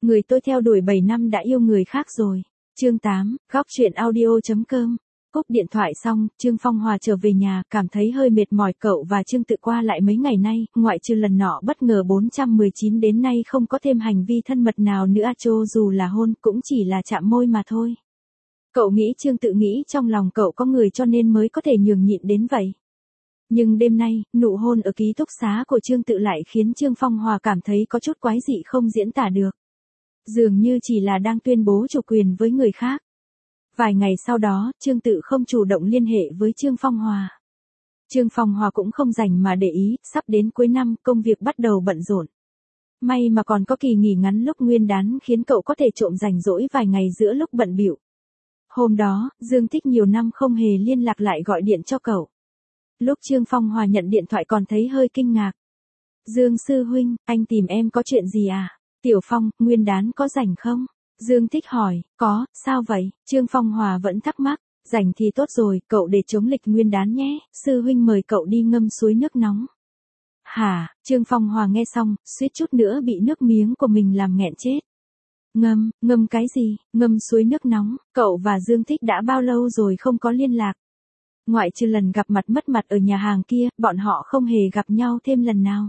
Người tôi theo đuổi 7 năm đã yêu người khác rồi. Chương 8, góc truyện audio.com. Cúp điện thoại xong, Trương Phong Hòa trở về nhà, cảm thấy hơi mệt mỏi. Cậu và Trương Tự qua lại mấy ngày nay, ngoại trừ lần nọ bất ngờ 419 đến nay không có thêm hành vi thân mật nào nữa, cho dù là hôn cũng chỉ là chạm môi mà thôi. Cậu nghĩ Trương Tự nghĩ trong lòng cậu có người cho nên mới có thể nhường nhịn đến vậy. Nhưng đêm nay, nụ hôn ở ký túc xá của Trương Tự lại khiến Trương Phong Hòa cảm thấy có chút quái dị không diễn tả được. Dường như chỉ là đang tuyên bố chủ quyền với người khác. Vài ngày sau đó, Trương Tự không chủ động liên hệ với Trương Phong Hòa. Trương Phong Hòa cũng không rảnh mà để ý, sắp đến cuối năm, công việc bắt đầu bận rộn. May mà còn có kỳ nghỉ ngắn lúc Nguyên đán khiến cậu có thể trộm rảnh rỗi vài ngày giữa lúc bận bịu. Hôm đó, Dương Thích nhiều năm không hề liên lạc lại gọi điện cho cậu. Lúc Trương Phong Hòa nhận điện thoại còn thấy hơi kinh ngạc. Dương sư huynh, anh tìm em có chuyện gì à? Tiểu Phong, Nguyên đán có rảnh không? Dương Thích hỏi, có, sao vậy? Trương Phong Hòa vẫn thắc mắc, rảnh thì tốt rồi, cậu để chống lịch Nguyên đán nhé, sư huynh mời cậu đi ngâm suối nước nóng. Hả? Trương Phong Hòa nghe xong, suýt chút nữa bị nước miếng của mình làm nghẹn chết. Ngâm cái gì? Ngâm suối nước nóng, cậu và Dương Thích đã bao lâu rồi không có liên lạc? Ngoại trừ lần gặp mặt mất mặt ở nhà hàng kia, bọn họ không hề gặp nhau thêm lần nào.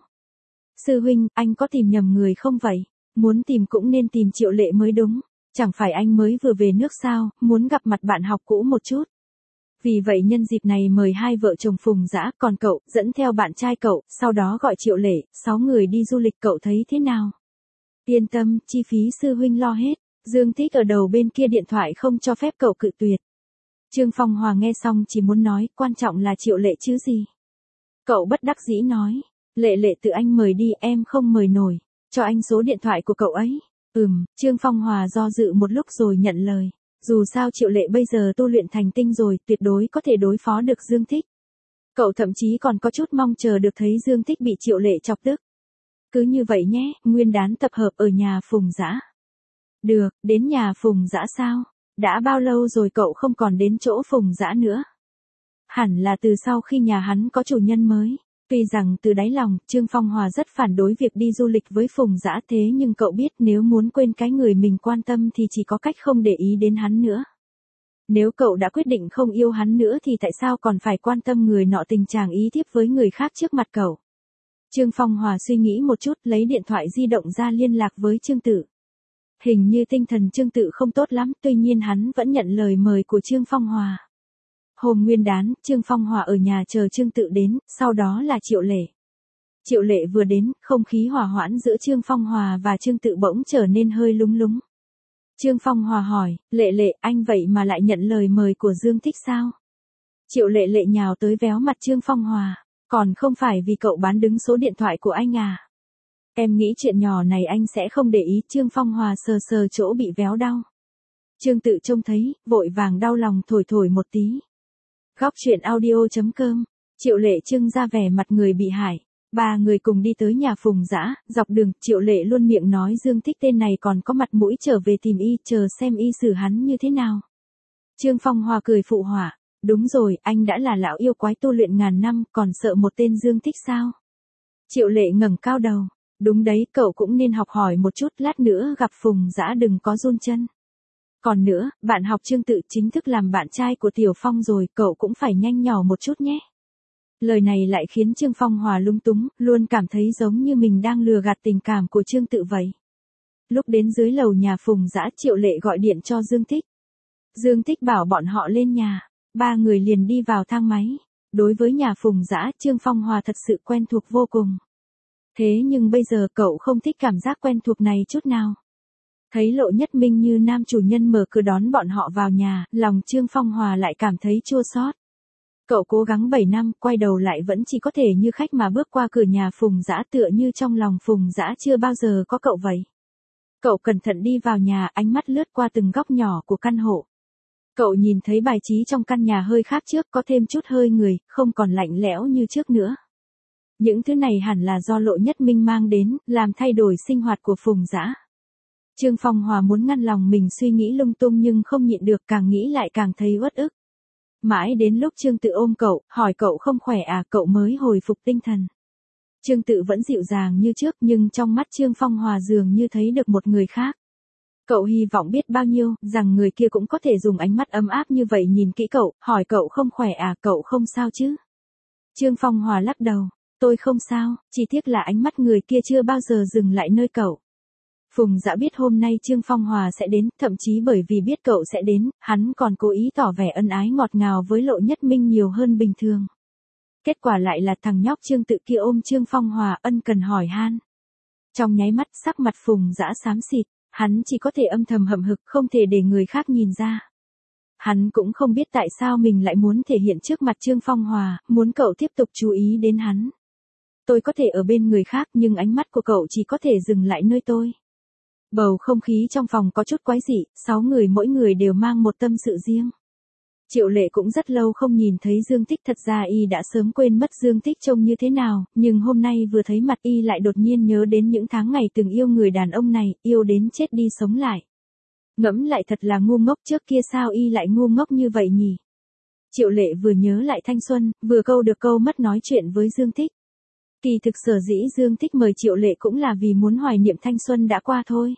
Sư huynh, anh có tìm nhầm người không vậy? Muốn tìm cũng nên tìm Triệu Lệ mới đúng. Chẳng phải anh mới vừa về nước sao, muốn gặp mặt bạn học cũ một chút. Vì vậy nhân dịp này mời hai vợ chồng Phùng Dã, còn cậu, dẫn theo bạn trai cậu, sau đó gọi Triệu Lệ, 6 người đi du lịch, cậu thấy thế nào? Yên tâm, chi phí sư huynh lo hết. Dương Thích ở đầu bên kia điện thoại không cho phép cậu cự tuyệt. Trương Phong Hòa nghe xong chỉ muốn nói, quan trọng là Triệu Lệ chứ gì. Cậu bất đắc dĩ nói, Lệ tự anh mời đi, em không mời nổi. Cho anh số điện thoại của cậu ấy. Trương Phong Hòa do dự một lúc rồi nhận lời. Dù sao Triệu Lệ bây giờ tu luyện thành tinh rồi, tuyệt đối có thể đối phó được Dương Thích. Cậu thậm chí còn có chút mong chờ được thấy Dương Thích bị Triệu Lệ chọc tức. Cứ như vậy nhé, Nguyên đán tập hợp ở nhà Phùng Dã. Được, đến nhà Phùng Dã sao? Đã bao lâu rồi cậu không còn đến chỗ Phùng Dã nữa? Hẳn là từ sau khi nhà hắn có chủ nhân mới. Tuy rằng từ đáy lòng, Trương Phong Hòa rất phản đối việc đi du lịch với Phùng Dã, thế nhưng cậu biết nếu muốn quên cái người mình quan tâm thì chỉ có cách không để ý đến hắn nữa. Nếu cậu đã quyết định không yêu hắn nữa thì tại sao còn phải quan tâm người nọ tình trạng ý thiếp với người khác trước mặt cậu? Trương Phong Hòa suy nghĩ một chút, lấy điện thoại di động ra liên lạc với Trương Tự. Hình như tinh thần Trương Tự không tốt lắm, tuy nhiên hắn vẫn nhận lời mời của Trương Phong Hòa. Hôm Nguyên đán, Trương Phong Hòa ở nhà chờ Trương Tự đến, sau đó là Triệu Lệ. Triệu Lệ vừa đến, không khí hòa hoãn giữa Trương Phong Hòa và Trương Tự bỗng trở nên hơi lúng lúng. Trương Phong Hòa hỏi, Lệ, anh vậy mà lại nhận lời mời của Dương Thích sao? Triệu Lệ nhào tới véo mặt Trương Phong Hòa, còn không phải vì cậu bán đứng số điện thoại của anh à? Em nghĩ chuyện nhỏ này anh sẽ không để ý. Trương Phong Hòa sờ chỗ bị véo đau. Trương Tự trông thấy, vội vàng đau lòng thổi một tí. Góc truyện audio.com. Triệu Lệ trưng ra vẻ mặt người bị hại. Ba người cùng đi tới nhà Phùng Dã, dọc đường, Triệu Lệ luôn miệng nói Dương Thích tên này còn có mặt mũi trở về tìm y, chờ xem y xử hắn như thế nào. Trương Phong Hòa cười phụ họa, đúng rồi, anh đã là lão yêu quái tu luyện ngàn năm, còn sợ một tên Dương Thích sao? Triệu Lệ ngẩng cao đầu, đúng đấy, cậu cũng nên học hỏi một chút, lát nữa gặp Phùng Dã đừng có run chân. Còn nữa, bạn học Trương Tự chính thức làm bạn trai của Tiểu Phong rồi, cậu cũng phải nhanh nhỏ một chút nhé. Lời này lại khiến Trương Phong Hòa lung túng, luôn cảm thấy giống như mình đang lừa gạt tình cảm của Trương Tự vậy. Lúc đến dưới lầu nhà Phùng Dã, Triệu Lệ gọi điện cho Dương Thích. Dương Thích bảo bọn họ lên nhà, ba người liền đi vào thang máy. Đối với nhà Phùng Dã, Trương Phong Hòa thật sự quen thuộc vô cùng. Thế nhưng bây giờ cậu không thích cảm giác quen thuộc này chút nào. Thấy Lộ Nhất Minh như nam chủ nhân mở cửa đón bọn họ vào nhà, lòng Trương Phong Hòa lại cảm thấy chua xót. Cậu cố gắng 7 năm, quay đầu lại vẫn chỉ có thể như khách mà bước qua cửa nhà Phùng Dã, tựa như trong lòng Phùng Dã chưa bao giờ có cậu vậy. Cậu cẩn thận đi vào nhà, ánh mắt lướt qua từng góc nhỏ của căn hộ. Cậu nhìn thấy bài trí trong căn nhà hơi khác trước, có thêm chút hơi người, không còn lạnh lẽo như trước nữa. Những thứ này hẳn là do Lộ Nhất Minh mang đến, làm thay đổi sinh hoạt của Phùng Dã. Trương Phong Hòa muốn ngăn lòng mình suy nghĩ lung tung nhưng không nhịn được, càng nghĩ lại càng thấy uất ức. Mãi đến lúc Trương Tự ôm cậu, hỏi cậu không khỏe à, cậu mới hồi phục tinh thần. Trương Tự vẫn dịu dàng như trước nhưng trong mắt Trương Phong Hòa dường như thấy được một người khác. Cậu hy vọng biết bao nhiêu, rằng người kia cũng có thể dùng ánh mắt ấm áp như vậy nhìn kỹ cậu, hỏi cậu không khỏe à, cậu không sao chứ? Trương Phong Hòa lắc đầu, tôi không sao, chỉ tiếc là ánh mắt người kia chưa bao giờ dừng lại nơi cậu. Phùng Dã biết hôm nay Trương Phong Hòa sẽ đến, thậm chí bởi vì biết cậu sẽ đến, hắn còn cố ý tỏ vẻ ân ái ngọt ngào với Lộ Nhất Minh nhiều hơn bình thường. Kết quả lại là thằng nhóc Trương Tự kia ôm Trương Phong Hòa ân cần hỏi han. Trong nháy mắt sắc mặt Phùng Dã xám xịt, hắn chỉ có thể âm thầm hậm hực, không thể để người khác nhìn ra. Hắn cũng không biết tại sao mình lại muốn thể hiện trước mặt Trương Phong Hòa, muốn cậu tiếp tục chú ý đến hắn. Tôi có thể ở bên người khác nhưng ánh mắt của cậu chỉ có thể dừng lại nơi tôi. Bầu không khí trong phòng có chút quái dị, 6 người mỗi người đều mang một tâm sự riêng. Triệu Lệ cũng rất lâu không nhìn thấy Dương Tích, thật ra y đã sớm quên mất Dương Tích trông như thế nào, nhưng hôm nay vừa thấy mặt y lại đột nhiên nhớ đến những tháng ngày từng yêu người đàn ông này, yêu đến chết đi sống lại. Ngẫm lại thật là ngu ngốc, trước kia sao y lại ngu ngốc như vậy nhỉ? Triệu Lệ vừa nhớ lại thanh xuân, vừa câu được câu mất nói chuyện với Dương Tích. Kỳ thực sở dĩ Dương Tích mời Triệu Lệ cũng là vì muốn hoài niệm thanh xuân đã qua thôi.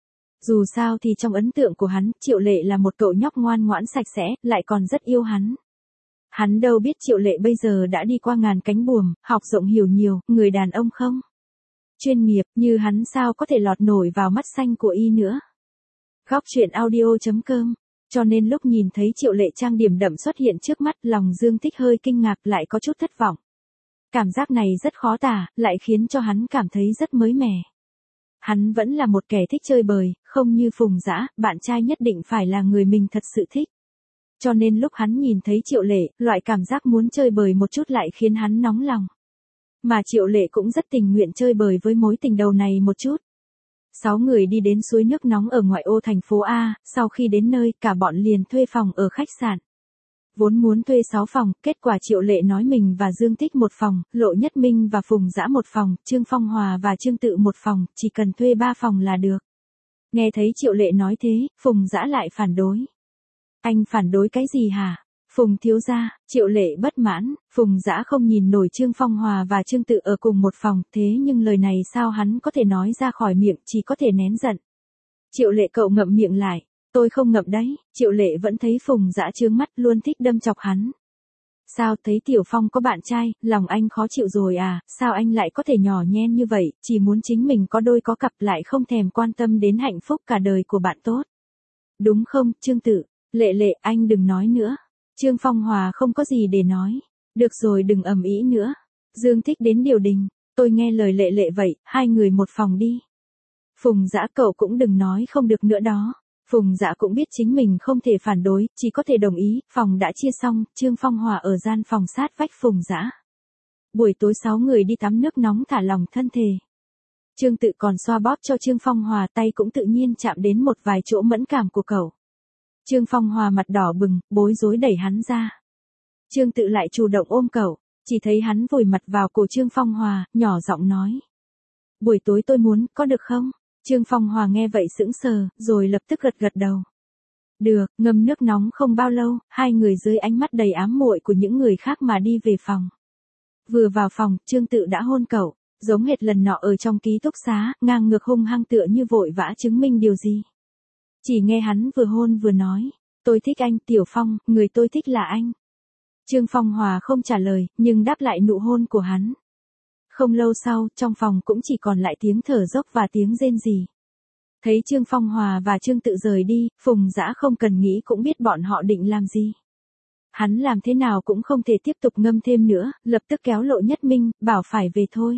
Dù sao thì trong ấn tượng của hắn, Triệu Lệ là một cậu nhóc ngoan ngoãn sạch sẽ, lại còn rất yêu hắn. Hắn đâu biết Triệu Lệ bây giờ đã đi qua ngàn cánh buồm, học rộng hiểu nhiều, người đàn ông không chuyên nghiệp như hắn sao có thể lọt nổi vào mắt xanh của y nữa. Góc truyện audio.com. Cho nên lúc nhìn thấy Triệu Lệ trang điểm đậm xuất hiện trước mắt, lòng Dương Tích hơi kinh ngạc lại có chút thất vọng. Cảm giác này rất khó tả, lại khiến cho hắn cảm thấy rất mới mẻ. Hắn vẫn là một kẻ thích chơi bời, không như Phùng Dã, bạn trai nhất định phải là người mình thật sự thích. Cho nên lúc hắn nhìn thấy Triệu Lệ, loại cảm giác muốn chơi bời một chút lại khiến hắn nóng lòng. Mà Triệu Lệ cũng rất tình nguyện chơi bời với mối tình đầu này một chút. 6 người đi đến suối nước nóng ở ngoại ô thành phố A, sau khi đến nơi, cả bọn liền thuê phòng ở khách sạn. Vốn muốn thuê 6 phòng, kết quả Triệu Lệ nói mình và Dương Tích một phòng, Lộ Nhất Minh và Phùng Dã một phòng, Trương Phong Hòa và Trương Tự một phòng, chỉ cần thuê 3 phòng là được. Nghe thấy Triệu Lệ nói thế, Phùng Dã lại phản đối. Anh phản đối cái gì hả? Phùng thiếu gia, Triệu Lệ bất mãn, Phùng Dã không nhìn nổi Trương Phong Hòa và Trương Tự ở cùng một phòng, thế nhưng lời này sao hắn có thể nói ra khỏi miệng, chỉ có thể nén giận. Triệu Lệ cậu ngậm miệng lại. Tôi không ngậm đấy, Triệu Lệ vẫn thấy Phùng Dã trướng mắt, luôn thích đâm chọc hắn. Sao thấy Tiểu Phong có bạn trai, lòng anh khó chịu rồi à, sao anh lại có thể nhỏ nhen như vậy, chỉ muốn chính mình có đôi có cặp lại không thèm quan tâm đến hạnh phúc cả đời của bạn tốt. Đúng không, Trương Tự? Lệ Lệ, anh đừng nói nữa. Trương Phong Hòa không có gì để nói. Được rồi, đừng ầm ĩ nữa. Dương Tích đến điều đình, tôi nghe lời Lệ Lệ vậy, 2 người một phòng đi. Phùng Dã cậu cũng đừng nói không được nữa đó. Phùng Dã cũng biết chính mình không thể phản đối, chỉ có thể đồng ý, phòng đã chia xong, Trương Phong Hòa ở gian phòng sát vách Phùng Dã. Buổi tối 6 người đi tắm nước nóng thả lỏng thân thể. Trương Tự còn xoa bóp cho Trương Phong Hòa, tay cũng tự nhiên chạm đến một vài chỗ mẫn cảm của cậu. Trương Phong Hòa mặt đỏ bừng, bối rối đẩy hắn ra. Trương Tự lại chủ động ôm cậu, chỉ thấy hắn vùi mặt vào cổ Trương Phong Hòa, nhỏ giọng nói. Buổi tối tôi muốn, có được không? Trương Phong Hòa nghe vậy sững sờ, rồi lập tức gật gật đầu. Được, ngâm nước nóng không bao lâu, 2 người dưới ánh mắt đầy ám muội của những người khác mà đi về phòng. Vừa vào phòng, Trương Tự đã hôn cậu, giống hệt lần nọ ở trong ký túc xá, ngang ngược hung hăng tựa như vội vã chứng minh điều gì. Chỉ nghe hắn vừa hôn vừa nói, tôi thích anh, Tiểu Phong, người tôi thích là anh. Trương Phong Hòa không trả lời, nhưng đáp lại nụ hôn của hắn. Không lâu sau, trong phòng cũng chỉ còn lại tiếng thở dốc và tiếng rên rỉ. Thấy Trương Phong Hòa và Trương Tự rời đi, Phùng Dã không cần nghĩ cũng biết bọn họ định làm gì. Hắn làm thế nào cũng không thể tiếp tục ngâm thêm nữa, lập tức kéo Lộ Nhất Minh, bảo phải về thôi.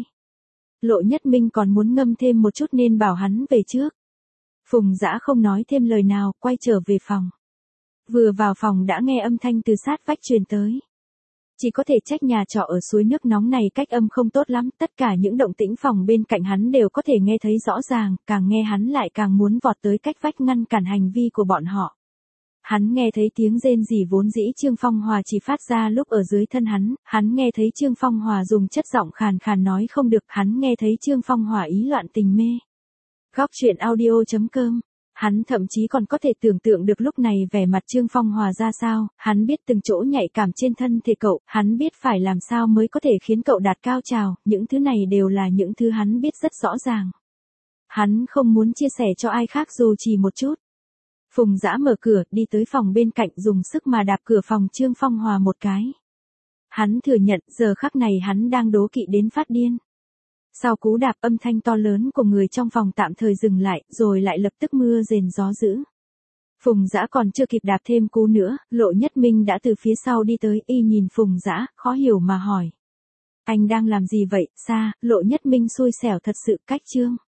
Lộ Nhất Minh còn muốn ngâm thêm một chút nên bảo hắn về trước. Phùng Dã không nói thêm lời nào, quay trở về phòng. Vừa vào phòng đã nghe âm thanh từ sát vách truyền tới. Chỉ có thể trách nhà trọ ở suối nước nóng này cách âm không tốt lắm, tất cả những động tĩnh phòng bên cạnh hắn đều có thể nghe thấy rõ ràng, càng nghe hắn lại càng muốn vọt tới cách vách ngăn cản hành vi của bọn họ. Hắn nghe thấy tiếng rên rỉ vốn dĩ Trương Phong Hòa chỉ phát ra lúc ở dưới thân hắn nghe thấy Trương Phong Hòa dùng chất giọng khàn khàn nói không được, hắn nghe thấy Trương Phong Hòa ý loạn tình mê. Góc truyện audio.com. Hắn thậm chí còn có thể tưởng tượng được lúc này vẻ mặt Trương Phong Hòa ra sao, hắn biết từng chỗ nhạy cảm trên thân thể cậu, hắn biết phải làm sao mới có thể khiến cậu đạt cao trào, những thứ này đều là những thứ hắn biết rất rõ ràng. Hắn không muốn chia sẻ cho ai khác dù chỉ một chút. Phùng Dã mở cửa, đi tới phòng bên cạnh dùng sức mà đạp cửa phòng Trương Phong Hòa một cái. Hắn thừa nhận giờ khắc này hắn đang đố kỵ đến phát điên. Sau cú đạp âm thanh to lớn của người trong phòng tạm thời dừng lại, rồi lại lập tức mưa rền gió dữ. Phùng Dã còn chưa kịp đạp thêm cú nữa, Lộ Nhất Minh đã từ phía sau đi tới, y nhìn Phùng Dã, khó hiểu mà hỏi. Anh đang làm gì vậy, Sa? Lộ Nhất Minh xui xẻo thật sự, cách Trương